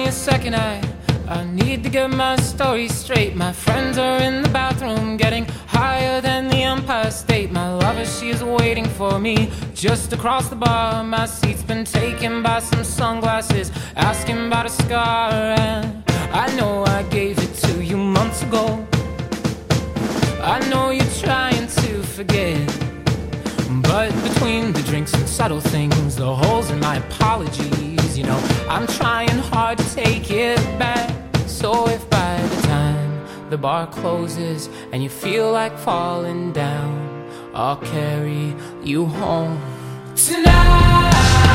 a second, I need to get my story straight. My friends are in the bathroom getting higher than the Empire State. My lover, she is waiting for me just across the bar. My seat's been taken by some sunglasses, asking about a scar. And I know I gave it to you months ago. I know you're trying to forget, but between the drinks and subtle things, the holes in my apologies, you know, I'm trying hard to take it back. So if by the time the bar closes and you feel like falling down, I'll carry you home tonight.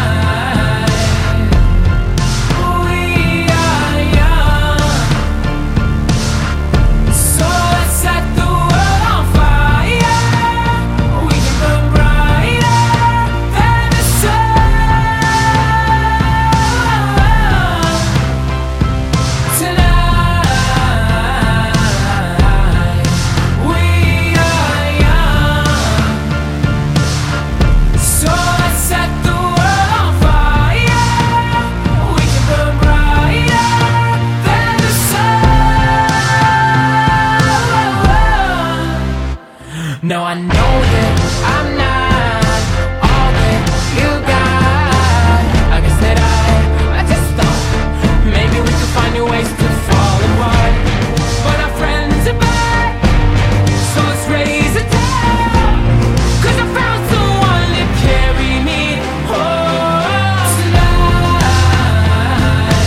No, I know that I'm not all that you got. I guess that I just thought maybe we could find new ways to fall apart. But our friends are back, so let's raise a toast, 'cause I found someone to carry me home tonight.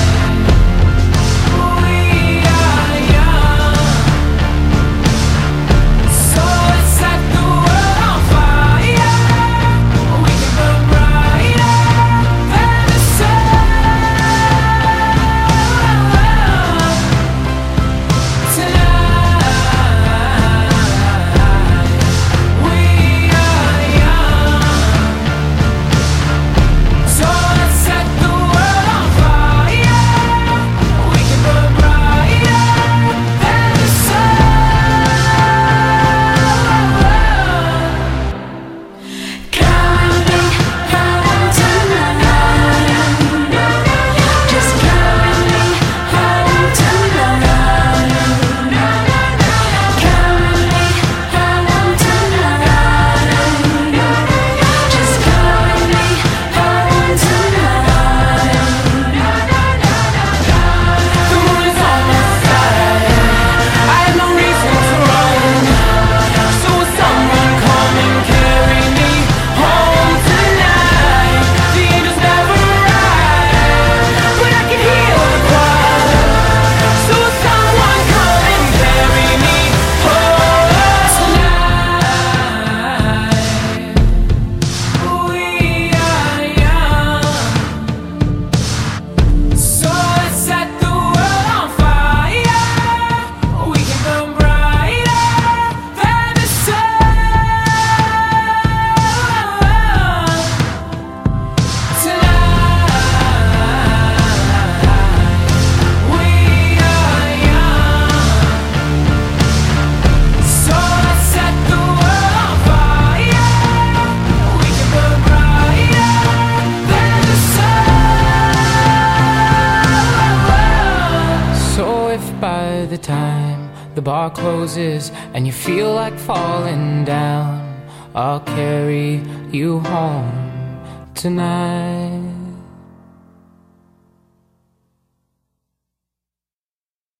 We are young, so let's set the world on fire. We can burn brighter than the sun tonight. We are young, so let's set the world on fire. We can burn brighter than the sun. Coming home tonight. Just coming home tonight. Coming home tonight. Just coming home tonight. The moon is on my side. I have no reason to run. So will someone come and carry me home tonight? The angels never arrive, but I can hear the choir. So will someone come and carry me home tonight? We are young, so let's set the world on fire. We can burn brighter than the sun tonight. We are young, so let's set the world on fire. We can burn brighter than the sun. So if by the time the bar closes and you feel like falling down, I'll carry you home tonight.